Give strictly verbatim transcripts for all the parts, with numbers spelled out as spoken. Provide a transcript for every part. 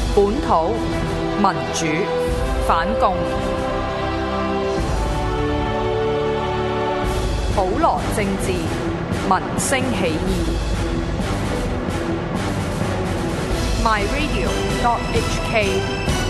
本土民主反共，普羅政治民聲起義。My Radio dot H K。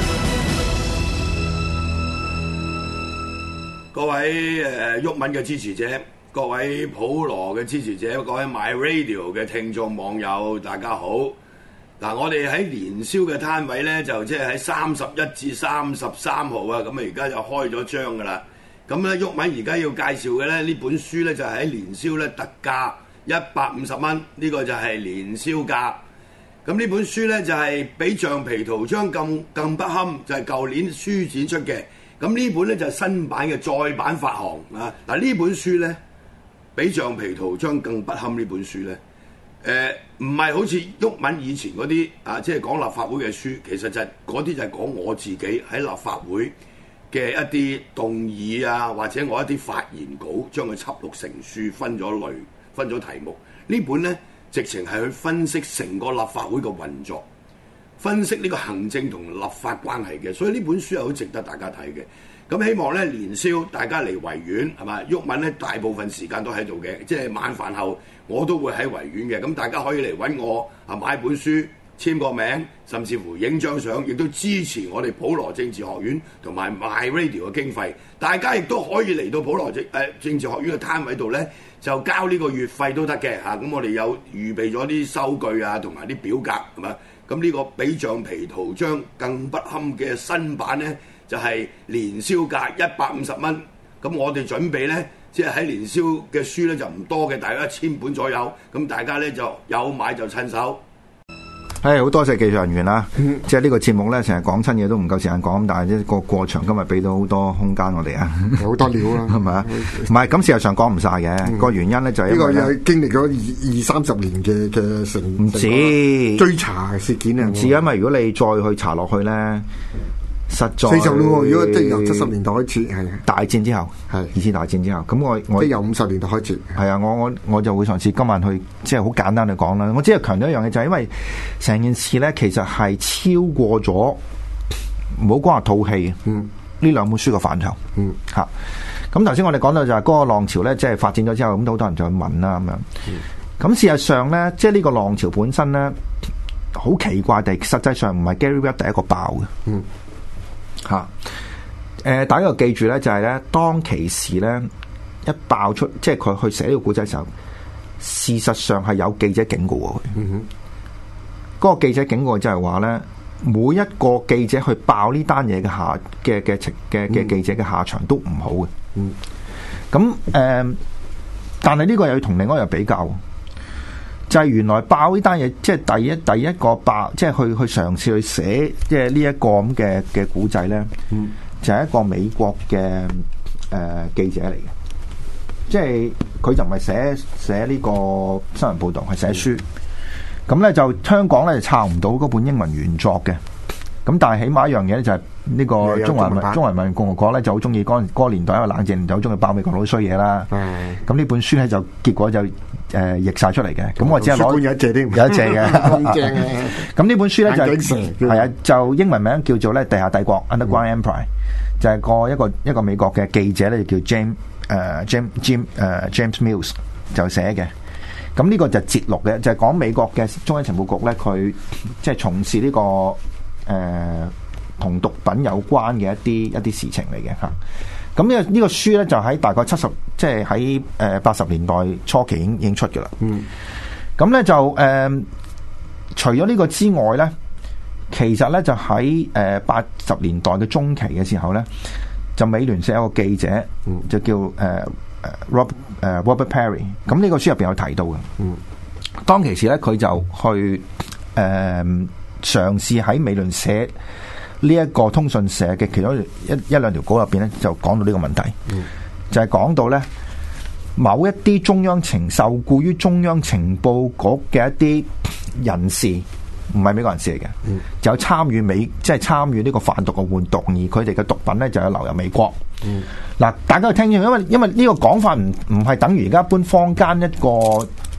各位誒毓民嘅支持者，各位普羅嘅支持者，各位 My Radio 嘅聽眾網友，大家好。嗱，我哋喺年宵嘅攤位咧，就即係喺三十一至三十三號啊，咁啊而家就開咗張噶啦。咁咧，毓民而家要介紹嘅咧，呢本書咧就係喺年宵咧特價一百五十蚊，呢個就係年宵價。咁呢本書咧就係比橡皮圖章更更不堪，就係舊年書展出嘅。咁呢本咧就係新版嘅再版發行啊！嗱，呢本書咧比橡皮圖章更不堪，呢本書咧。誒唔係好似毓民以前嗰啲啊，即係講立法會嘅書，其實就係嗰啲就係講我自己喺立法會嘅一啲動議啊，或者我一啲發言稿，將佢輯錄成書，分咗類，分咗題目。呢本咧直情係去分析成個立法會嘅運作，分析呢個行政同立法關係嘅，所以呢本書係好值得大家睇嘅。咁希望咧年宵大家嚟維園係嘛？毓民咧大部分時間都喺度嘅，即係晚飯後我都會喺維園嘅。咁大家可以嚟揾我啊，買本書簽個名，甚至乎影張相，亦都支持我哋普羅政治學院同埋 My Radio 嘅經費。大家亦都可以嚟到普羅政誒、呃、政治學院嘅攤位度咧，就交呢個月費都得嘅嚇。咁、啊、我哋有預備咗啲收據啊，同埋啲表格係嘛？咁呢個比橡皮圖章更不堪嘅新版咧，就係年宵價一百五十蚊，咁我哋準備咧，即係喺年宵嘅書咧就唔多嘅，大概一千本左右，咁大家咧就有買就趁手。 係好多謝技術人員啦，嗯、即係呢個節目咧成日講親嘢都唔夠時間講，但係呢個過場今日俾到好多空間我哋啊， 好多料啦， 係咪啊？唔係，咁事實上講唔晒嘅，個、嗯、原因咧就係因為呢個經歷咗二二三十年嘅嘅成唔止追查事件啊， 唔止，因為如果你再去查落去咧。實在四十咯，如果即係由七十年代開始，係大戰之後，係二次大戰之後，咁我我即係由五十年代開始， 係啊，我我我就會嘗試今晚去即係好簡單去講啦。我只係強調一樣嘢，就係因為成件事咧，其實係超過咗唔好講話套戲，嗯，呢兩本書嘅範疇，嗯嚇。咁頭先我哋講到就係嗰個浪潮咧，即係發展咗之後，咁好多人就去問啦咁樣。咁、嗯、事實上咧，即係呢個浪潮本身咧，好奇怪地，實際上唔係 Gary Webb 第一個爆嘅，嗯。吓，誒、呃，大家要記住咧，就係、是、咧，當其時咧一爆出，即係佢去寫呢個古仔嘅時候，事實上係有記者警告佢。嗯哼，嗰個記者警告就係話咧，每一個記者去爆呢單嘢嘅下嘅嘅嘅嘅記者嘅下場都唔好嘅。嗯，咁誒、呃，但係呢個又要同另外一樣比較。就係原來爆呢單嘢，即係第一第一個爆，即係去去嘗試去寫，即係呢一個咁嘅嘅古仔咧，嗯、就係一個美國嘅誒、呃、記者嚟嘅，即係佢就唔係寫寫呢個新聞報導，係寫書。咁咧、嗯、就香港咧就抄唔到嗰本英文原作嘅，咁但係起碼一樣嘢咧就係呢個中華民中華人民共和國咧就好中意嗰嗰個年代一個冷靜年代好中意爆美國佬衰嘢啦。咁呢、嗯、本書咧就結果就。誒、呃，譯晒出嚟嘅，咁我只係攞有一隻添， 有一隻嘅，咁正呢本書咧就係、是、啊，就英文名叫做咧《地下帝國》（Underground Empire），、嗯、就係個一個一個美國嘅記者咧，叫 James 誒、uh, James Jim 誒、uh, James Mills 就寫嘅。咁呢個就節錄嘅，就係、是、講美國嘅中央情報局咧，佢即係從事呢、這個誒同、呃、毒品有關嘅一啲一啲事情嚟嘅吓。咁呢個呢個書咧就喺大概七十，即係喺誒八十年代初期已經已經出嘅啦。嗯，咁咧就誒、呃，除咗呢個之外咧，其實咧就喺誒八十年代嘅中期嘅時候咧，就美聯社有個記者，嗯、就叫誒誒、呃、Robert 誒、呃、Robert Perry。咁呢個書入邊有提到嘅。嗯，當其時咧，佢就去誒、呃、嘗試喺美聯社。呢一個通訊社嘅其中一一兩條稿入邊咧，就講到呢個問題，嗯、就係講到咧某一啲中央情受雇於中央情報局嘅一啲人士，唔係美國人士嚟嘅，嗯、就有參與美即係參與呢個販毒嘅活動，而佢哋嘅毒品咧就有流入美國。嗱、嗯，大家去聽住，因為因為呢個講法唔唔係等於而家一般坊間一個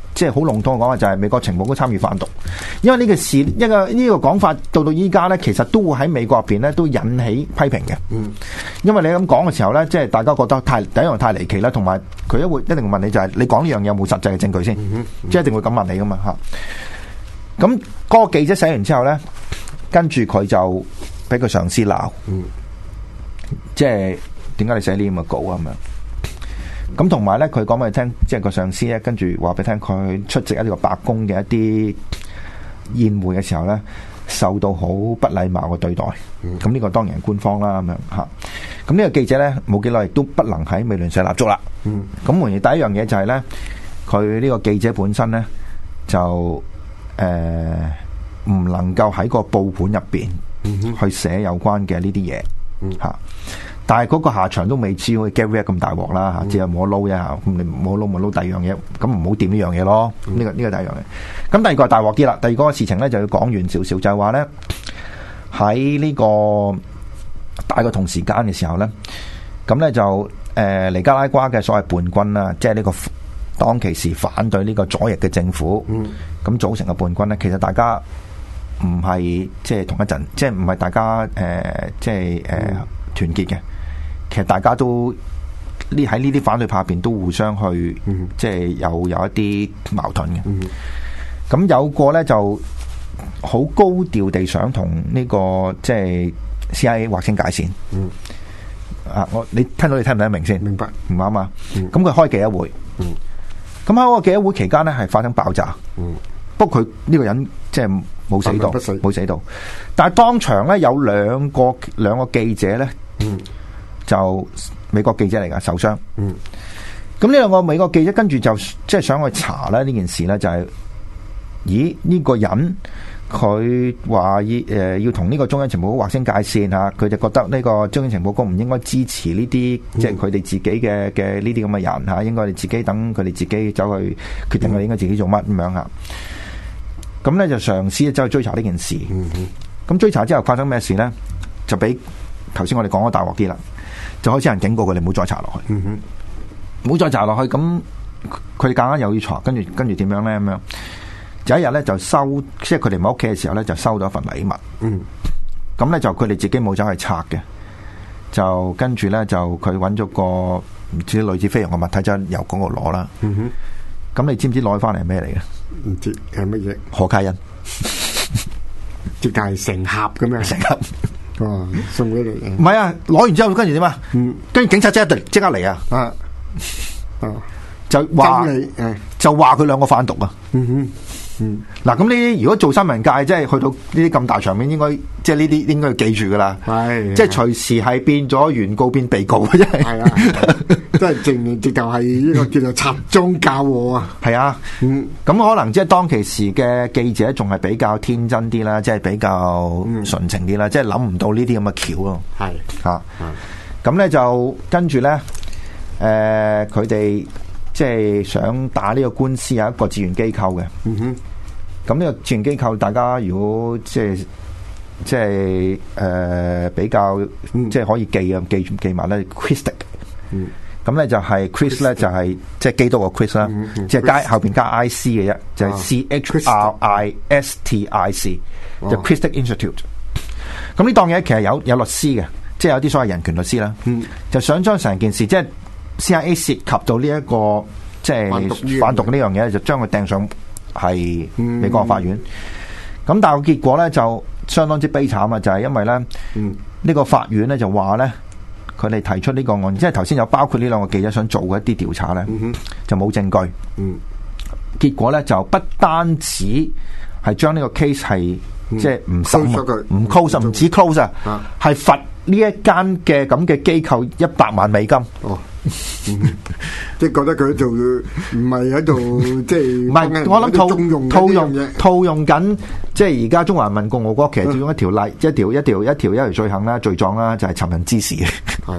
即係好籠統嘅講法，就係美國情報都參與販毒，因為呢個事一個呢個講法到到依家咧，其實都會喺美國入邊咧都引起批評嘅。嗯，因為你咁講嘅時候咧，即係大家覺得太第一樣太離奇啦，同埋佢一會一定會問你就係、是、你講呢樣嘢有冇實際嘅證據先，嗯嗯嗯、即係一定會咁問你噶嘛嚇。咁嗰個記者寫完之後咧，跟住佢就俾佢上司鬧，嗯、即係點解你寫呢啲咁嘅稿啊咁樣？咁同埋咧，佢講俾你聽，即係個上司咧，跟住話俾你聽，佢出席一個白宮嘅一啲宴會嘅時候咧，受到好不禮貌嘅對待。咁呢、嗯、個當然係官方啦，咁樣吓。咁呢個記者咧，冇幾耐亦都不能喺美聯社立足啦。咁換而第一樣嘢就係咧，佢呢個記者本身咧就誒唔、呃、能夠喺個報本入邊去寫有關嘅呢啲嘢吓。嗯但係嗰個下場都未知，好似 Gary 咁大鑊啦嚇，只係冇得撈一下，咁你冇撈咪撈第二樣嘢，咁唔好掂呢樣嘢咯。呢、呢個呢、呢個第一樣嘢。咁第二個係大鑊啲啦，第二個事情咧就要講完少少，就係話咧喺呢個大個同時間嘅時候咧，咁咧就誒、呃、尼加拉瓜嘅所謂叛軍啦，即係呢個當其時反對呢個左翼嘅政府，咁、嗯、組成嘅叛軍咧，其實大家唔係即係同一陣，即係唔係大家誒、呃、即係誒、呃、團結嘅。其實大家都呢喺呢啲反對派入邊都互相去，嗯、即係有有一啲矛盾嘅。咁、嗯、有個咧就好高調地想同呢、這個即係 C I A 劃清界線。嗯、啊，我你聽到你聽唔聽得明先？明白，唔啱嘛？咁佢、嗯、開記者會。咁喺嗰個記者會期間咧，係發生爆炸。嗯、不過佢呢個人即係冇死到，冇死到。但係當場咧有兩個兩個記者咧。嗯就美國記者嚟噶受傷，嗯，咁呢兩個美國記者跟住就即係想去查咧呢件事咧，就係、是，咦呢、這個人佢話要誒要同呢個中央情報局劃清界線吓，佢就覺得呢個中央情報局唔應該支持呢啲、嗯、即係佢哋自己嘅嘅呢啲咁嘅人吓，應該你自己等佢哋自己走去決定佢哋應該自己做乜咁樣吓，咁咧就嘗試走去追查呢件事，咁、嗯、追查之後發生咩事咧？就俾頭先我哋講咗大鑊啲啦。就開始有人警告佢哋唔好再查落去，唔好、嗯、再查落去。咁佢哋夾硬又要查，跟住跟住點樣咧？咁樣有一日咧就收，即係佢哋唔喺屋企嘅時候咧就收到一份禮物。咁咧、嗯、就佢哋自己冇走去拆嘅，就跟住咧就佢揾咗個唔知類似飛揚嘅物體，就由嗰度攞啦。咁、嗯、你知唔知攞翻嚟係咩嚟嘅？唔知係乜嘢？可卡因，即係成盒咁樣，成盒。哦，送俾你嘅。唔係啊，攞完之後跟住點啊？嗯，跟住警察即刻即刻嚟啊！啊，哦，就話就話佢兩個販毒啊！嗯哼，嗯，嗱，咁呢啲如果做新聞界，即係去到呢啲咁大場面，應該即係呢啲應該要記住噶啦。係，即係隨時係變咗原告變被告嘅，真係。係啊，即係直直頭係呢個叫做插贓嫁禍啊！係啊，嗯，咁可能即係當其時嘅記者仲係比較天真啲啦，即係比較純情啲啦，即係諗唔到呢啲咁嘅橋咯。係吓，咁咧就跟住咧，誒，佢哋即係想打呢個官司，有一個志願機構嘅。嗯哼，咁呢個志願機構，大家如果即係即係誒比較即係可以記啊記記埋咧 Christic。嗯。咁咧就係 Chris 咧就係即係基督個 Chris 啦，即係加後邊加 I C 嘅啫，就係 C H R I S T I C，就 Christic Institute。咁呢檔嘢其實有有律師嘅，即係有啲所謂人權律師啦，就想將成件事即係 C I A 涉及到呢一個即係販毒呢樣嘢，就將佢掟上係美國法院。咁但係個結果咧就相當之悲慘啊！就係因為咧呢個法院咧就話咧。佢哋提出呢個案，即係頭先有包括呢兩個記者想做嘅一啲調查咧，嗯、哼就冇證據。嗯、結果咧就不單止係將呢個 case 係、嗯、即係唔審唔 close，唔止 close 啊，係罰呢一間嘅咁嘅機構一百萬美金。哦，嗯、即係覺得佢做唔係喺度，即係唔係我諗套用套用套用緊，即係而家中華人民共和國其實最用一條例、嗯、一條一條一條一條罪行啦、罪狀啦，就係尋釁滋事。係，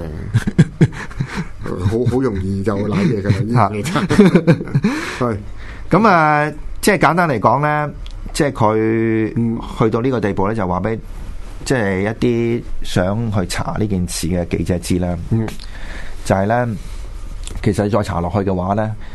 好好容易就瀨嘢噶啦，呢啲係咁啊！即係簡單嚟講咧，即係佢去到呢個地步咧，就話俾即係一啲想去查呢件事嘅記者知啦。嗯，就係咧，其實再查落去嘅話咧，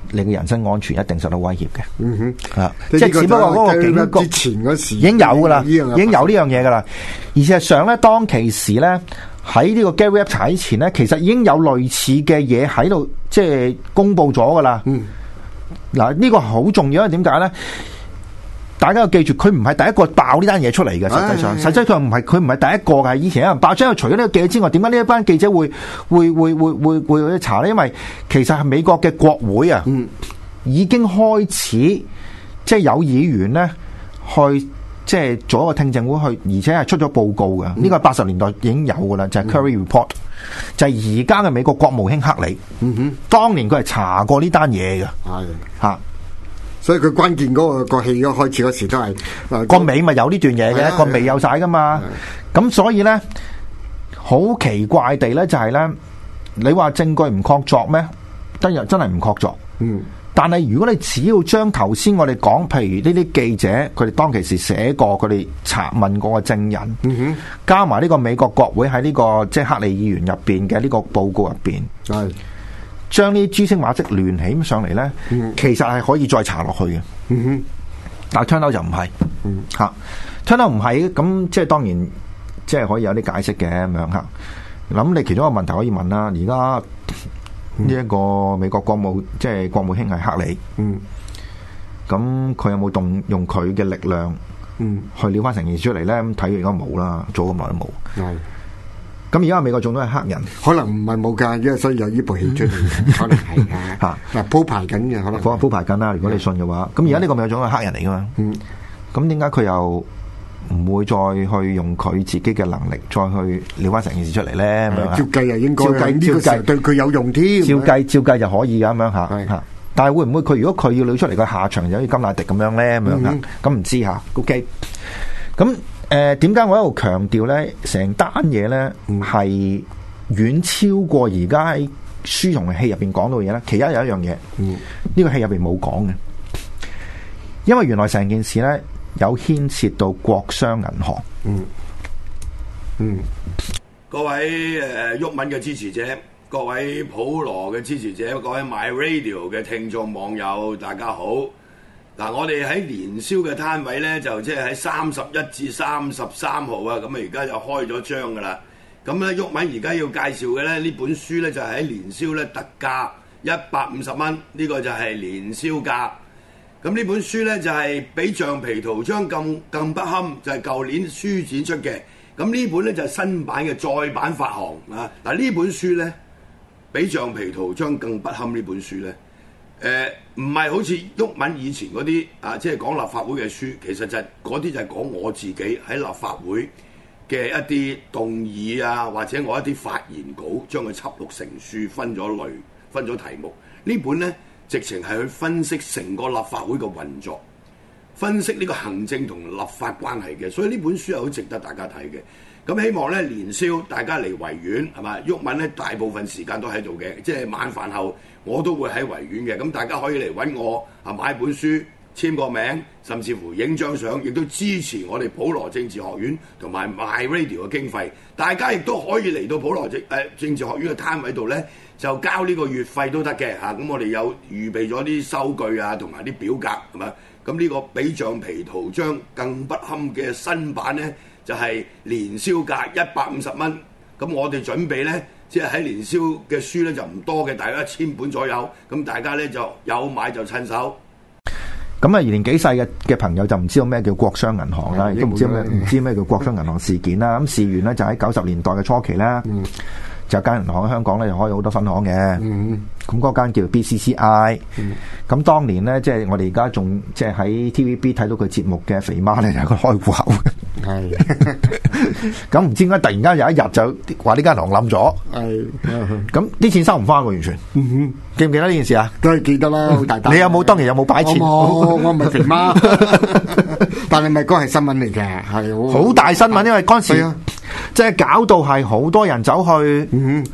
你嘅人身安全一定受到威脅嘅。 嗯哼， 啊，即係只不過嗰個警局之前嗰時已經有噶啦，已經有呢樣嘢噶啦。而事實上咧，當其時咧喺呢個 Gary Webb 查之前咧，其實已經有類似嘅嘢喺度，即係公佈咗噶啦。嗯，嗱呢個好重要，因為點解咧？大家要記住，佢唔係第一個爆呢單嘢出嚟嘅。實際上，實際上唔係佢唔係第一個嘅。以前有人爆，即係除咗呢個記者之外，點解呢一班記者會會會會會會去查咧？因為其實係美國嘅國會啊，嗯、已經開始即係有議員咧去即係做一個聽證會去，而且係出咗報告嘅。呢、嗯、個八十年代已經有噶啦，就係、是、Curry Report，、嗯、就係而家嘅美國國務卿克里。嗯哼，當年佢係查過呢單嘢嘅。係嚇、嗯。 所以佢關鍵嗰、那個個戲嗰開始嗰時都係個、呃、尾咪有呢段嘢嘅，個尾有晒噶嘛。咁所以咧，好奇怪地咧就係、是、咧，你話證據唔確鑿咩？真係真係唔確鑿。嗯。但係如果你只要將頭先我哋講，譬如呢啲記者佢哋當其時寫過，佢哋查問過嘅證人，嗯、哼加埋呢個美國國會喺呢、這個即係克里議員入邊嘅呢個報告入邊，係。將呢啲蛛絲馬跡聯起上嚟咧，嗯、其實係可以再查落去嘅。嗯、哼但係 turn out 就唔係嚇，turn out 唔係咁，即係當然即係可以有啲解釋嘅咁樣嚇。咁你其中一個問題可以問啦，而家呢一個美國國務即係國務卿係克里，咁佢、嗯、有冇動用佢嘅力量去撩翻成件事出嚟咧？咁睇而家冇啦，做咁耐都冇。嗯咁而家美國總統係黑人， 可能唔係冇㗎，因為所以有呢部戲出嚟，可能係㗎嚇。嗱鋪排緊嘅，可能鋪鋪排緊啦。如果你信嘅話，咁而家呢個美國總統係黑人嚟㗎嘛？嗯，咁點解佢又唔會再去用佢自己嘅能力再去撩翻成件事出嚟咧？咁樣照計又應該， 照計照計對佢有用添。 照計照計就可以㗎咁樣嚇嚇。但係會唔會佢如果佢要撩出嚟個下場就好似甘迺迪咁樣咧咁樣嚇？咁唔知嚇。OK，咁。誒，點解、呃、我一路強調咧？成單嘢咧係遠超過而家喺書同戲入邊講到嘅嘢咧。其一有一樣嘢，呢、嗯、個戲入邊冇講嘅，因為原來成件事咧有牽涉到國商銀行。嗯嗯，各位誒毓民嘅支持者，各位普羅嘅支持者，各位 My Radio 嘅聽眾網友，大家好。嗱，我哋喺年宵嘅攤位咧，就即係喺三十一至三十三號啊，咁啊而家就開咗張噶啦。咁咧，毓民而家要介紹嘅咧，呢本書咧就係喺年宵咧特價一百五十蚊，呢個就係年宵價。咁呢本書咧就係比橡皮圖章更更不堪，就係舊年書展出嘅。咁呢本咧就係新版嘅再版發行啊。嗱，呢本書咧比橡皮圖章更不堪，呢本書咧。誒唔係好似毓民以前嗰啲啊，即係講立法會嘅書，其實就係嗰啲就係講我自己喺立法會嘅一啲動議啊，或者我一啲發言稿，將佢輯錄成書，分咗類，分咗題目。呢本呢，直情係去分析成個立法會嘅運作，分析呢個行政同立法關係嘅，所以呢本書係好值得大家睇嘅。咁希望咧年宵大家嚟維園係嘛？毓民咧大部分時間都喺度嘅，即係晚飯後我都會喺維園嘅。咁大家可以嚟揾我啊，買本書簽個名，甚至乎影張相，亦都支持我哋普羅政治學院同埋 My Radio 嘅經費。大家亦都可以嚟到普羅政誒、呃、政治學院嘅攤位度咧，就交呢個月費都得嘅嚇。咁、啊、我哋有預備咗啲收據啊，同埋啲表格係嘛？咁呢個比橡皮圖章更不堪嘅新版咧，就係年宵價一百五十蚊，咁我哋準備咧，即係喺年宵嘅書咧就唔多嘅，大約一千本左右，咁大家咧就有買就趁手。 咁啊，年紀細嘅嘅朋友就唔知道咩叫國商銀行啦，亦都唔知咩唔知咩叫國商銀行事件啦。咁事緣咧就喺九十年代嘅初期啦。嗯就間銀行喺香港咧，就開咗好多分行嘅。咁嗰間叫 B C C I。咁當年咧，即係我哋而家仲即係喺 T V B 睇到佢節目嘅肥媽咧，就係佢開戶口嘅。係。咁唔知點解突然間有一日就話呢間銀行冧咗。係。咁啲錢收唔翻喎，完全。記唔記得呢件事啊？ 都係記得啦，好大單。 你有冇當年有冇擺錢？ 我我唔係肥媽，但係咪嗰係新聞嚟嘅？係好大新聞，因為嗰陣時。即係搞到係好多人走去，嗯、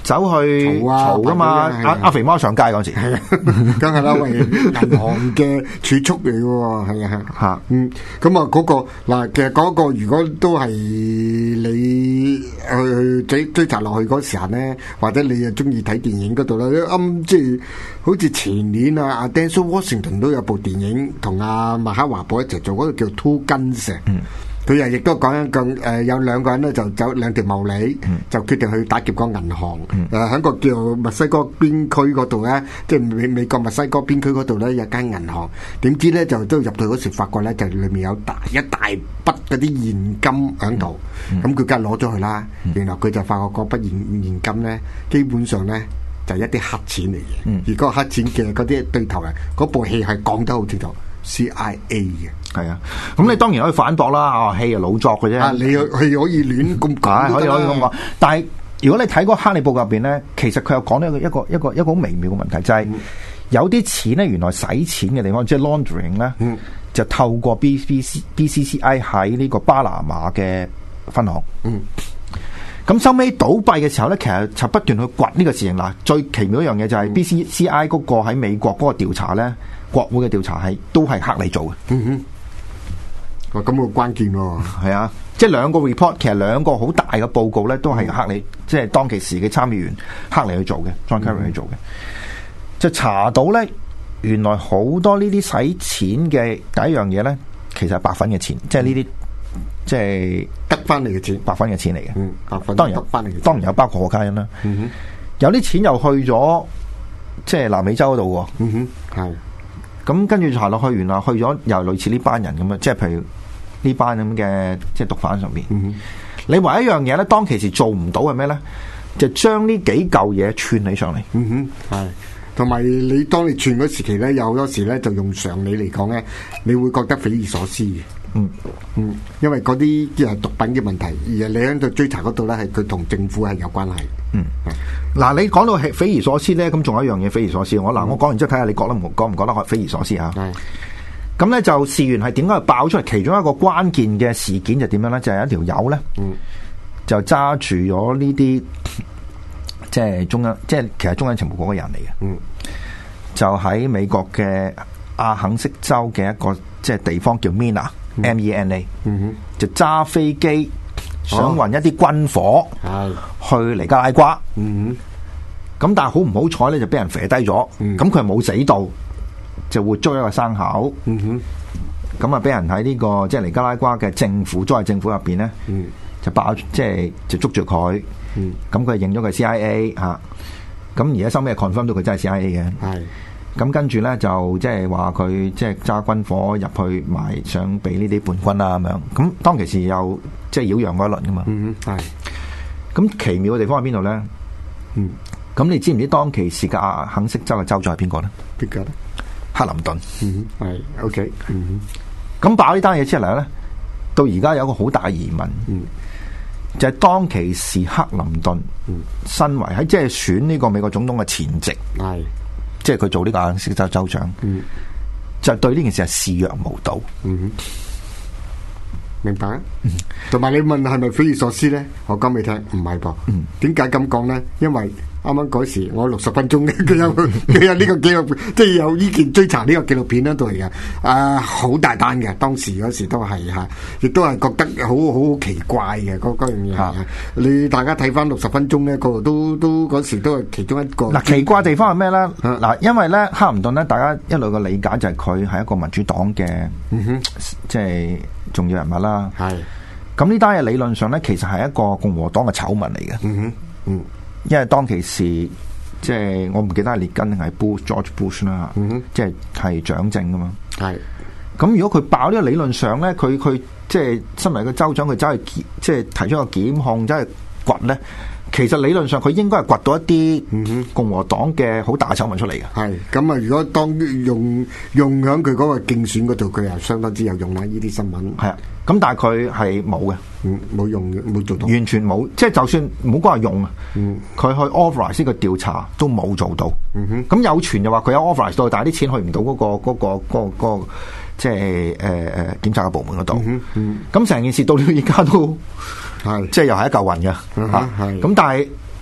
走去嘈噶嘛？阿阿肥貓上街嗰時， 係啊，梗係啦，為銀行嘅儲蓄嚟嘅喎，係啊，嚇，嗯，咁啊嗰個嗱，其實嗰個如果都係你去追追查落去嗰時候咧，或者你又中意睇電影嗰度咧，啱即係好似前年啊，阿 Denzel Washington 都有部電影同阿麥克華堡一齊做，嗰個叫 Two Guns。嗯。佢又亦都講一個誒，有兩個人咧就走兩條茂利，嗯、就決定去打劫個銀行。誒喺、嗯呃、個叫墨西哥邊區嗰度咧，即係美美國墨西哥邊區嗰度咧有間銀行。點知咧就都入到嗰時，發覺咧就裏面有大一大筆嗰啲現金喺度。咁佢梗係攞咗去啦。嗯、然後佢就發覺嗰筆現現金咧，基本上咧就係一啲黑錢嚟嘅。嗯、而嗰個黑錢嘅嗰啲對頭啊，嗰部戲係講得好清楚。C I A 嘅係啊，咁你當然可以反駁啦，啊戲係老作嘅啫。啊， 你係可以亂咁講， 可以可以咁講。但係如果你睇嗰個哈利報告入邊咧，其實佢又講到一個一個一個一個好微妙嘅問題，就係、是、有啲錢咧，原來使錢嘅地方，即係 laundering 咧，嗯、就透過 B B C B C C I 喺呢個巴拿馬嘅分行。嗯，咁收尾倒閉嘅時候咧，其實就不斷去掘呢個事情啦。最奇妙一樣嘢就係 B C C I 嗰個喺美國嗰個調查咧。國會嘅調查係都係克里做嘅，嗯哼， 哇咁好關鍵喎， 係啊，即係兩個 report，其實兩個好大嘅報告咧，都係克里，嗯、即係當其時嘅參議員克里去做嘅 ，John Kerry 去做嘅，嗯、就查到咧，原來好多呢啲使錢嘅第一樣嘢咧，其實係白粉嘅錢，即係呢啲即係得翻嚟嘅錢， 白粉嘅錢嚟嘅， 嗯，白粉當然得翻嚟嘅， 當然有包括可卡因啦，嗯哼，有啲錢又去咗即係南美洲嗰度喎，嗯哼，係。咁跟住查落去，原來去咗又類似呢班人咁樣，即係譬如呢班咁嘅即係毒販上邊。嗯、哼你唯一一樣嘢咧，當其時做唔到係咩咧？就將呢幾嚿嘢串起上嚟。嗯哼，係。 同埋你當你串嗰時期咧，有好多時咧就用常理嚟講咧，你會覺得匪夷所思嘅。嗯嗯，因為嗰啲即係毒品嘅問題，而你喺度追查嗰度咧，係佢同政府係有關係。 嗯，嗱是，你講到係匪夷所思咧，咁仲有一樣嘢匪夷所思。我嗱，嗯、我講完之後睇下你覺得唔覺唔覺得匪夷所思嚇？係是。咁咧就事源係點解爆出嚟？其中一個關鍵嘅事件就點樣咧？就係、是、一條友咧，嗯、就揸住咗呢啲即係中央，即係其實中央情報局嘅人嚟嘅。嗯，就喺美國嘅阿肯色州嘅一個即係地方叫 Mena。M E N A，嗯哼，就揸飛機想運一啲軍火去尼加拉瓜，嗯哼，咁但係好唔好彩咧，就俾人射低咗，咁佢係冇死到，就活捉一個生口，嗯哼，咁啊俾人喺呢個即係尼加拉瓜嘅政府，都係政府入邊咧，嗯，就爆即係就捉住佢，嗯，咁佢認咗佢 C I A 吓，咁而家收尾 confirm 到佢真係 C I A 嘅，係。咁跟住咧就即係話佢即係揸軍火入去賣，想俾呢啲叛軍啊咁樣。咁當其時又即係擾攘嗰一輪噶嘛。嗯，係。咁奇妙嘅地方喺邊度咧？嗯。咁你知唔知當其時嘅阿肯色州嘅州長係邊個咧？ 邊個咧？ 克林頓。 嗯，係。O K。嗯。 咁爆呢單嘢出嚟咧，到而家有一個好大嘅疑問。嗯。就係當其時克林頓，嗯，身為喺即係選呢個美國總統嘅前夕。係。即係佢做呢個阿肯色州州長，嗯、就對呢件事係視若無睹。嗯， 明白啊。同埋、嗯、你問係咪匪夷所思咧？我講俾你聽，唔係噃。點解咁講咧？因為啱啱嗰時我六十分鐘佢有佢有呢個紀錄片，即係有呢件追查呢個紀錄片喺度嚟嘅。啊，好大單嘅，當時嗰時都係嚇，亦都係覺得好好奇怪嘅嗰嗰樣嘢。啊、你大家睇翻六十分鐘咧，個個都都嗰時都係其中一個。嗱， 奇怪地方係咩咧？嗱、啊，因為咧，克林頓咧，大家一路嘅理解就係佢係一個民主黨嘅，嗯、哼即係重要人物啦。係是。咁呢單嘢理論上咧，其實係一個共和黨嘅醜聞嚟嘅。嗯哼，嗯。因為當其時，即係我唔記得係列根定係 Bush George Bush 啦，嗯、哼即係係掌政噶嘛。係是，咁如果佢爆呢個理論上咧，佢佢即係身為個州長，佢走去即係提出個檢控，走去掘咧，其實理論上佢應該係掘到一啲共和黨嘅好大醜聞出嚟嘅。係，咁啊，如果當用用喺佢嗰個競選嗰度，佢又相當之有用啦。呢啲新聞係啊，咁但係佢係冇嘅。嗯，冇用嘅，冇做到，完全冇，即係就算唔好講話用啊，嗯，佢去 authorize 呢個調查都冇做到，嗯哼，咁有傳就話佢有 authorize 到，但係啲錢去唔到嗰個嗰個嗰個嗰個即係誒誒檢察嘅部門嗰度，嗯，咁成件事到到而家都係，即係又係一嚿雲嘅吓，係，咁但係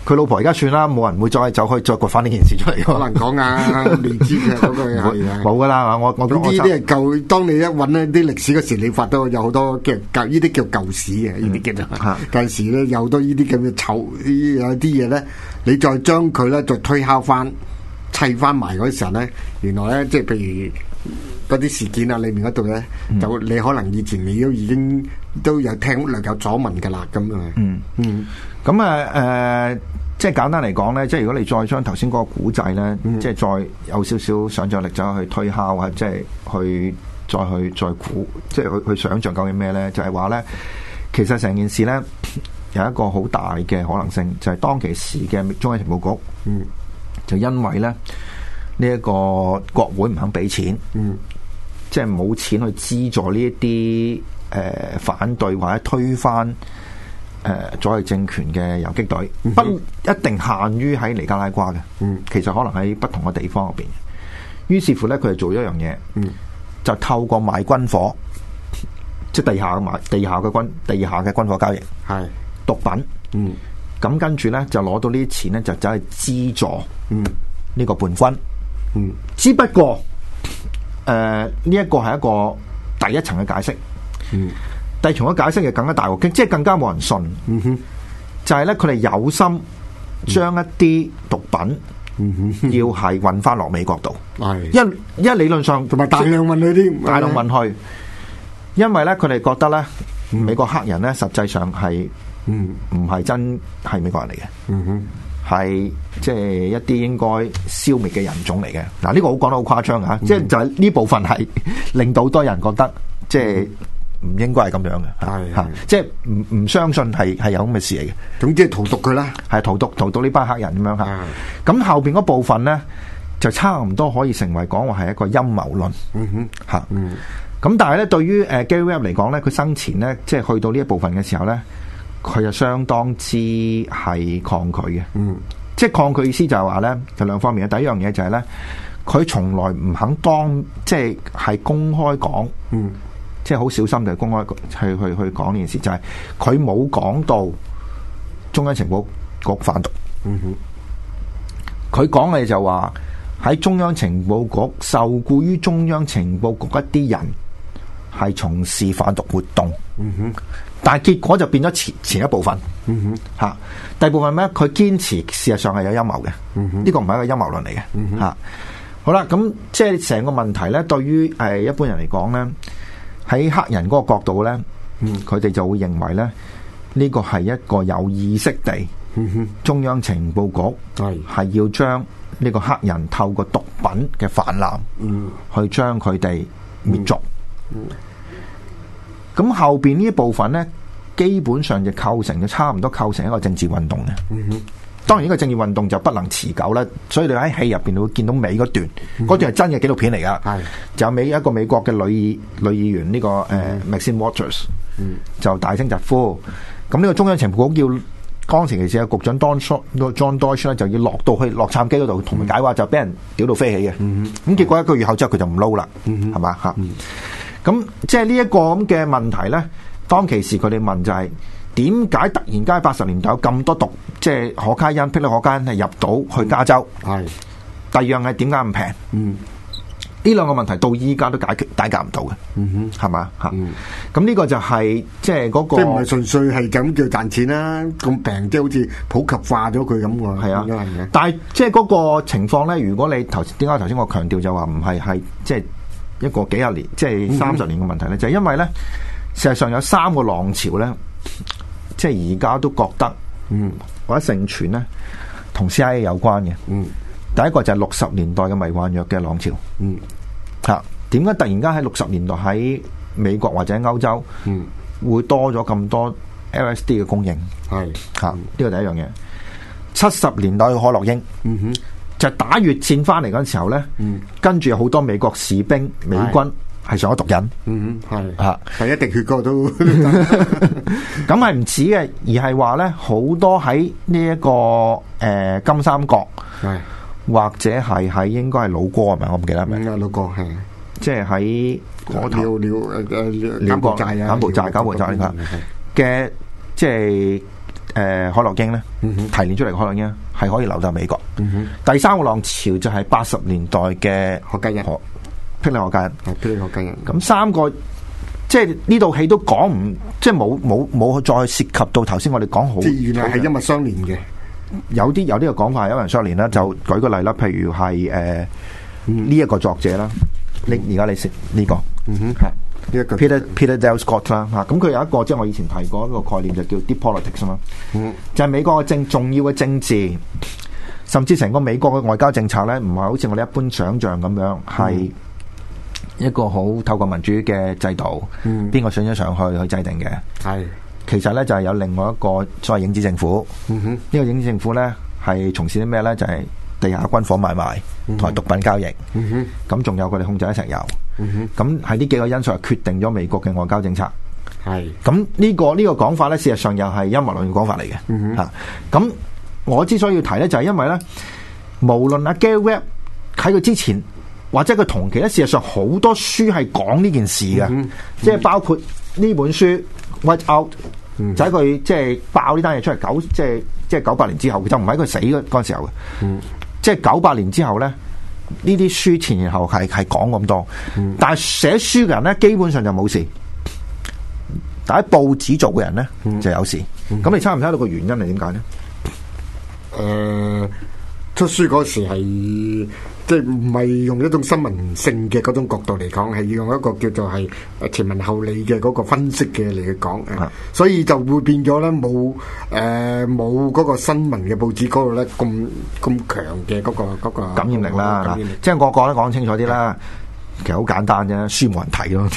佢老婆而家算啦，冇人會再走去再掘翻呢件事出嚟。 好難講啊，未知嘅嗰個係冇噶啦，我我呢啲係舊。當你一揾呢啲歷史嗰時，你發到有好多嘅舊呢啲叫舊史嘅，呢啲叫做舊時咧，有好多呢啲咁嘅醜，有啲嘢咧，你再將佢咧再推敲翻砌翻埋嗰時候咧，原來咧即係譬如嗰啲事件啊，裏面嗰度咧，嗯、就你可能以前你都已經都有聽略有所聞噶啦，咁啊，嗯嗯， 咁啊誒，即係簡單嚟講咧，即係如果你再將頭先嗰個古仔咧，嗯、即係再有少少想像力走去推敲啊，即係去再去再估，即係去去想像究竟咩咧？就係話咧，其實成件事咧有一個好大嘅可能性，就係、是、當其時嘅中央情報局，嗯，就因為咧。呢一個國會唔肯俾錢，嗯，即係冇錢去資助呢一啲誒反對或者推翻誒左翼政權嘅游擊隊，嗯、哼不一定限於喺尼加拉瓜嘅，嗯，其實可能喺不同嘅地方入邊。於是乎咧，佢就做咗一樣嘢，嗯，就透過賣軍火，即係地下嘅賣地下嘅軍地下嘅軍火交易，係是毒品，嗯，咁跟住咧就攞到呢啲錢咧，就走去資助，嗯，呢個叛軍。嗯，只不過誒呢一個係一個第一層嘅解釋，嗯，第二層嘅解釋就更加大鑊，即係更加冇人信，嗯哼，就係咧佢哋有心將一啲毒品，嗯哼，要係運翻落美國度，係，因因為理論上同埋大量運去啲， 大量運去，因為咧佢哋覺得咧美國黑人咧實際上係，嗯，唔係真係美國人嚟嘅，嗯哼。係即係一啲應該消滅嘅人種嚟嘅。嗱，呢個好講得好誇張啊！嗯、即係就係呢部分係令到好多人覺得即係唔應該係咁樣嘅，係吓、嗯，即係唔唔相信係係有咁嘅事嚟嘅。 總之係荼毒佢啦，係荼毒荼毒呢班黑人咁樣吓。咁、嗯、後邊嗰部分咧就差唔多可以成為講話係一個陰謀論。嗯哼，吓，嗯。咁但係咧，對於誒 Gary Webb 嚟講咧，佢生前咧即係去到呢一部分嘅時候咧。佢就相當之係抗拒嘅，嗯，即係抗拒意思就係話咧，就兩方面嘅。第一樣嘢就係咧，佢從來唔肯當，即係係公開講，嗯，即係好小心地公開去去去講呢件事，就係佢冇講到中央情報局販毒，嗯哼，佢講嘅就話喺中央情報局受雇於中央情報局一啲人係從事販毒活動，嗯哼。但係結果就變咗前前一部分，嗯哼，吓、啊、第二部分咩？佢堅持事實上係有陰謀嘅，嗯哼，呢個唔係一個陰謀論嚟嘅，嗯哼，吓、啊、好啦，咁即係成個問題咧，對於誒一般人嚟講咧，喺黑人嗰個角度咧，嗯，佢哋就會認為咧，呢、這個係一個有意識地，嗯哼，中央情報局係係要將呢個黑人透過毒品嘅泛濫，嗯，去將佢哋滅族，嗯。嗯咁後邊呢一部分咧，基本上就構成咗差唔多構成一個政治運動嘅。嗯哼，當然呢個政治運動就不能持久啦，所以你喺戲入邊會見到尾嗰段，嗰、嗯、哼段係真嘅紀錄片嚟噶。係、嗯、哼就美一個美國嘅女議女議員呢、這個誒、呃、Maxine Waters，嗯，就大聲疾呼。咁呢個中央情報局叫當時其實嘅局長 Don John Deutch 咧，就要落到去洛杉磯嗰度同佢解話，就俾人屌到飛起嘅。嗯咁哼結果一個月後之後佢就唔撈啦。嗯係嘛吓？咁即係呢一個咁嘅問題咧，當其時佢哋問就係點解突然間八十年代有咁多毒，即係可卡因、霹靂可卡因係入到去加州？係、嗯。第二樣係點解咁平？嗯。呢兩個問題到依家都解決解決唔到嘅。嗯哼，係嘛嚇？咁呢、嗯、個就係即係嗰個。即係唔係純粹係咁叫賺錢啦？咁平即係好似普及化咗佢咁喎。係啊，係但係即係嗰個情況咧，如果你頭點解頭先我強調就話唔係係即係。一個幾十年，即係三十年嘅問題咧，嗯、就係因為咧，事實上有三個浪潮咧，即係而家都覺得，嗯，或者盛傳咧，同 C I A 有關嘅。嗯，第一個就係六十年代嘅迷幻藥嘅浪潮。嗯，吓點解突然間喺六十年代喺美國或者歐洲，嗯，會多咗咁多 L S D 嘅供應？係吓呢個第一樣嘢。七十年代嘅可樂英。嗯哼。就打越戰翻嚟嗰陣時候咧，嗯、跟住有好多美國士兵、美軍係上咗毒癮，嗯係吓，係一滴血過都，咁係唔似嘅，而係話咧好多喺呢一個誒、呃、金三角，係或者係喺應該係老哥係咪？我唔記得係咪？老哥係，即係喺嗰頭了了誒誒柬埔寨啊，柬埔寨柬埔寨嘅，即係誒海洛英咧，嗯、提煉出嚟嘅海洛英係可以流到美國。嗯、第三個浪潮就係八十年代嘅可卡因， 霹靂可卡因， 係霹靂可卡因。 咁三個即係呢套戲都講唔，即係冇冇冇再涉及到頭先我哋講好， 即係原來係一脈相連嘅。 有啲有啲嘅講法係一脈相連啦。就舉個例啦，譬如係誒呢一個作者啦，你而家你識呢個，嗯哼，係。Peter Peter Dale Scott 啦嚇，咁佢有一個即係我以前提過一個概念就叫 Deep Politics 啊嘛，嗯，就係美國嘅政重要嘅政治，甚至成個美國嘅外交政策咧，唔係好似我哋一般想像咁樣，係一個好透過民主嘅制度，嗯，邊個上咗上去去制定嘅，係，其實咧就係有另外一個所謂影子政府，嗯哼，呢個影子政府咧係從事啲咩咧？就係地下軍火買賣同埋毒品交易，嗯哼，咁仲有佢哋控制咗石油。咁喺呢幾個因素係決定咗美國嘅外交政策。係咁呢個呢、呢個講法咧，事實上又係陰謀論嘅講法嚟嘅。嚇、嗯，咁、啊、我之所以要提咧，就係、是、因為咧，無論阿 Gary Webb 喺佢之前或者佢同期咧，事實上好多書係講呢件事嘅，嗯、即係包括呢本書 White Out，嗯、就喺佢即係爆呢單嘢出嚟九，即係即係九八年之後，就唔喺佢死嗰嗰陣時候嘅。嗯、即係九八年之後咧。呢啲書前然後係係講咁多，嗯、但係寫書嘅人咧基本上就冇事，但係報紙做嘅人咧、嗯、就有事。咁、嗯、你猜唔猜到個原因係點解咧？ 誒、呃，出書嗰時係即係唔係用一種新聞性嘅嗰種角度嚟講，係要用一個叫做係誒前文後理嘅嗰個分析嘅嚟去講，啊、所以就會變咗咧冇誒冇嗰個新聞嘅報紙嗰度咧咁咁強嘅嗰個嗰個感染力啦。嗱，即係我講得講清楚啲啦。其實好簡單啫，書冇人睇咯，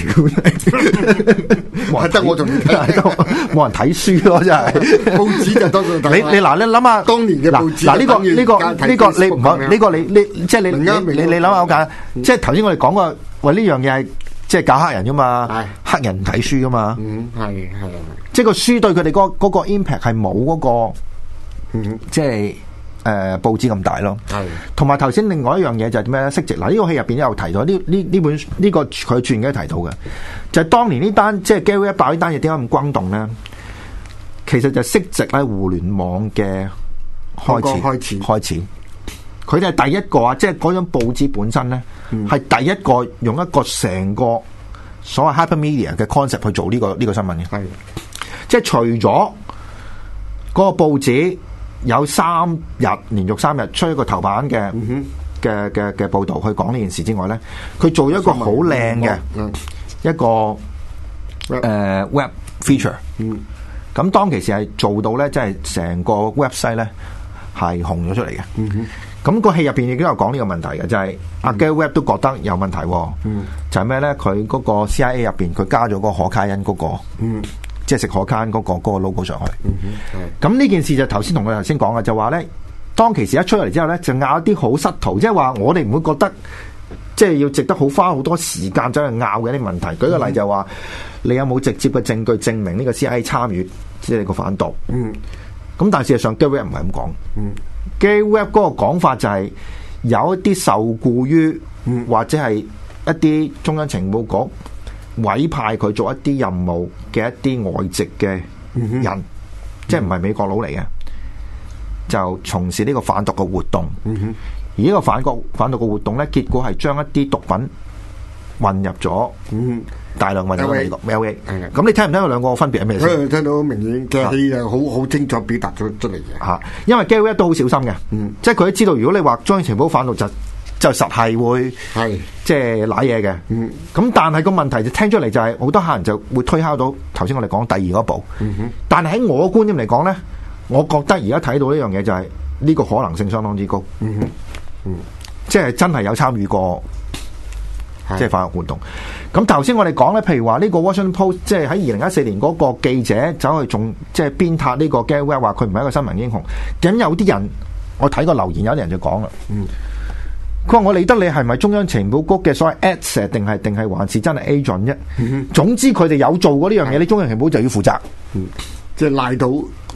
冇人得我仲冇人睇書咯，真係報紙就多數睇。 你你嗱，你諗下當年嘅報紙嗱呢個呢個呢個你唔好呢個你你即係你你你諗下好簡單，即係頭先我哋講過，喂呢樣嘢係即係搞黑人噶嘛，黑人唔睇書噶嘛， 嗯係係， 即係個書對佢哋嗰嗰個 impact 係冇嗰個，嗯即係。誒、呃、報紙咁大咯，係同埋頭先另外一樣嘢就係點咧？息值嗱呢個戲入邊都有提到呢呢呢本呢、呢個佢傳記提到嘅，就係、是、當年呢單即係 Gary 一爆呢單嘢點解咁轟動咧？其實就息值喺互聯網嘅開始開始開始，佢哋係第一個啊！即係嗰張報紙本身咧，係、嗯、第一個用一個成個所謂 hypermedia 嘅 concept 去做呢、呢個呢、呢個新聞嘅，係即係除咗嗰個報紙。有三日連續三日出一個頭版嘅嘅嘅嘅報導去講呢件事之外咧，佢做咗一個好靚嘅一個誒、呃、web feature。嗯，咁當其時係做到咧，即係成個 website 咧係紅咗出嚟嘅。嗯哼，咁個戲入邊亦都有講呢個問題嘅，就係阿 Gary Webb 都覺得有問題。嗯，就係咩咧？佢嗰個 C I A 入邊佢加咗個可卡因嗰個。嗯。即係食可卡因嗰個嗰個 logo 上去，咁呢、嗯、件事就頭先同佢頭先講嘅，就話咧，當其時一出嚟之後咧，就拗啲好失途，即係話我哋唔會覺得，即係要值得好花好多時間走去拗嘅啲問題。舉個例就話，你有冇直接嘅證據證明呢個 C I A 參與即係個反毒？嗯，咁但係事實上 Gary Webb 唔係咁講。嗯 Gary Webb 嗰個講法就係有一啲受僱於、嗯、或者係一啲中央情報局。委派佢做一啲任務嘅一啲外籍嘅人，嗯、哼即係唔係美國佬嚟嘅，就從事呢個販毒嘅活動。嗯、哼而呢個販毒販毒嘅活動咧，結果係將一啲毒品混入咗，嗯、大量混入美國。L A，咁你聽唔聽到兩個分別係咩先？ 聽到明顯嘅戲啊，好好清楚表達咗出嚟嘅。嚇，因為 Gary 都好小心嘅，嗯、即係佢都知道，如果你話中央情報販毒就。就實係會係即係揦嘢嘅，咁、嗯、但係個問題就聽出嚟就係、是、好多客人就會推敲到頭先我哋講第二嗰步，嗯、哼但係喺我嘅觀點嚟講咧，我覺得而家睇到呢樣嘢就係、是、呢、這個可能性相當之高，嗯嗯、即係真係有參與過即係販毒活動。咁頭先我哋講咧，譬如話呢個 Washington Post 即係喺二零一四年嗰個記者走去仲即係鞭撻呢個 Gary Webb 話佢唔係一個新聞英雄，咁有啲人我睇個留言有啲人就講啦。嗯佢話我理得你係咪中央情報局嘅所謂 advisor 定係定係還是真係 agent 啫？嗯、總之佢哋有做過呢樣嘢，你中央情報就要負責。嗯、即係賴到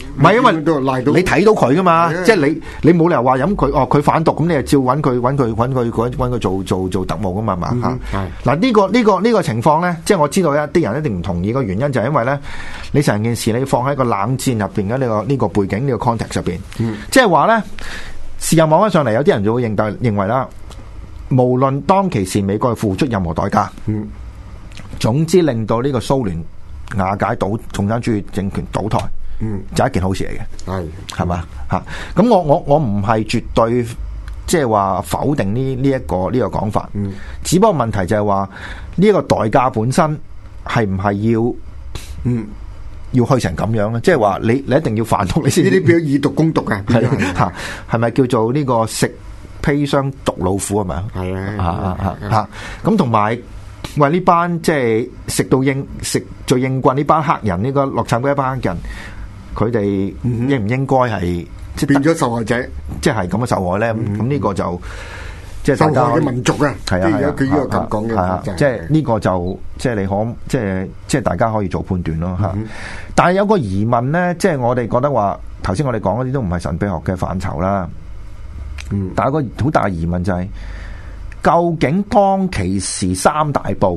唔係因為你睇到佢噶嘛，即係你你冇理由話飲佢哦，佢反毒咁，你就照揾佢揾佢揾佢揾佢做做做特務噶嘛嘛嚇。嗱呢個呢個呢個情況咧，即係我知道一啲人一定唔同意個原因，就係因為咧，你成件事你放喺個冷戰入邊嘅呢個呢個背景呢個 context 入邊，即係話咧，事後望翻上嚟，有啲人就會認定認為啦，無論當其時美國付出任何代價，總之令到呢個蘇聯瓦解倒共產主義政權倒台。嗯，就係一件好事嚟嘅，係係嘛嚇？咁我我我唔係絕對即係話否定呢呢一個呢、呢個講法，嗯，只不過問題就係話呢一個代價本身係唔係要嗯要去成咁樣咧？即係話你你一定要反毒，你先呢啲叫以毒攻毒嘅，係嚇係咪叫做呢個食砒霜毒老虎係咪？係啊啊啊嚇！咁同埋。喂，呢班即係食到應食最應棍呢班黑人，呢、呢個洛杉磯一班黑人，佢哋應唔應該係即係變咗受害者？即係咁嘅受害咧？咁呢、嗯、個就即係受害嘅民族啊！係啊係啊，佢呢個咁講嘅，係啊，即係呢個就即係你可即係即係大家可以做判斷咯嚇。嗯、但係有個疑問咧，即係我哋覺得話頭先我哋講嗰啲都唔係神秘學嘅範疇啦。嗯，但係個好大嘅疑問就係、是。究竟當其時三大報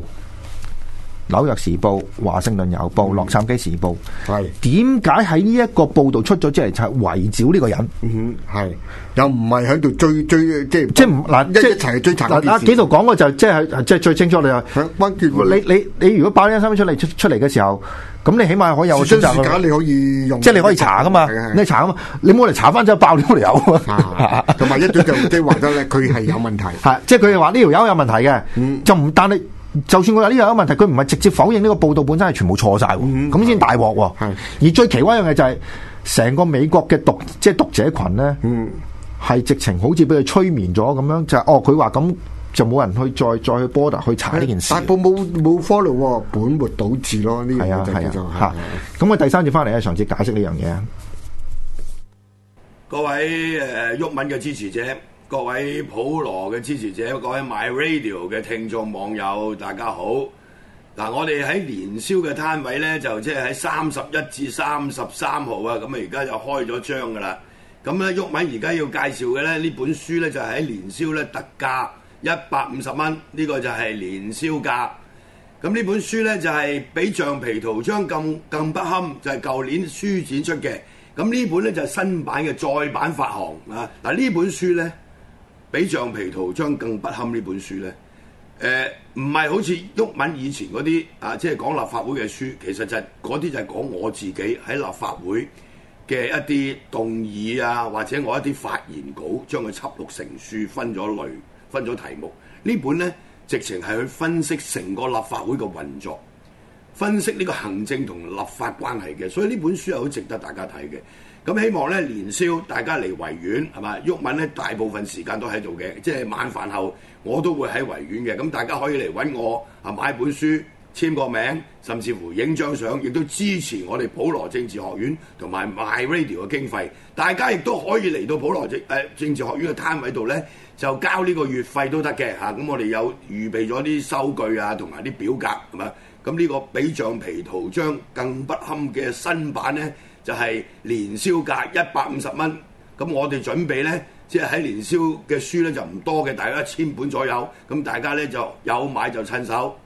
《紐約時報》、《華盛頓郵報》、《洛杉磯時報》係點解喺呢一個報導出咗之後就係圍剿呢個人？嗯，係又唔係喺度追追即係即係嗱，即係一齊追查嗱嗱幾度講過就即係即係最清楚你話你你你如果爆呢單新聞出嚟出出嚟嘅時候。咁你起碼可以有個選擇㗎，你可以用，即係你可以查噶嘛，你查啊嘛，你冇嚟查翻就爆料嚟有啊，同埋一早就即係話咗咧，佢係有問題，係即係佢哋話呢條友有問題嘅，嗯、就唔但係就算佢話呢條有問題，佢唔係直接否認呢個報道本身係全部錯晒，咁先大鑊喎。而最奇怪一樣嘢就係、是、成個美國嘅讀即係讀者群咧，係、嗯、直情好似俾佢催眠咗咁樣，就係、哦佢話咁。就冇人去再再去 border 去查呢件事，但係冇冇 follow 喎，本末倒置咯呢樣嘢就叫做嚇。咁我第三節翻嚟咧，嘗試解釋呢樣嘢啊。 各位誒毓民嘅支持者，各位普羅嘅支持者，各位 My Radio 嘅聽眾網友，大家好。嗱，我哋喺年宵嘅攤位咧，就即係喺三十一至三十三號啊，咁啊而家就開咗張噶啦。咁咧毓民而家要介紹嘅咧，呢本書咧就係喺年宵咧特價。一百五十蚊，呢個就係年宵價。咁呢本書呢，就係比橡皮圖章更更不堪，就係舊年書展出嘅。咁呢本呢，就係新版嘅再版發行啊！嗱呢本書呢，比橡皮圖章更不堪呢本書呢，誒唔係好似毓民以前嗰啲啊，即係講立法會嘅書，其實就係嗰啲就係講我自己喺立法會嘅一啲動議啊，或者我一啲發言稿，將佢輯錄成書，分咗類。分咗題目，呢本呢直情係去分析成個立法會嘅運作，分析呢個行政同立法關係嘅，所以呢本書係好值得大家睇嘅。咁希望呢年宵大家嚟維園係嘛？毓民呢大部分時間都喺度嘅，即係晚飯後我都會喺維園嘅。咁大家可以嚟揾我啊買本書，簽個名，甚至乎影張相，亦都支持我哋普羅政治學院同埋 My Radio 嘅經費。大家亦都可以嚟到普羅政誒、呃、政治學院嘅攤位度呢。就交呢個月費都得嘅嚇，咁、啊、我哋有預備咗啲收據啊，同埋啲表格係嘛，咁呢個比橡皮圖章更不堪嘅新版呢，就係、是、年宵價一百五十蚊。咁我哋準備呢，即係喺年宵嘅書呢，就唔多嘅，大概一千本左右。咁大家呢，就有買就趁手。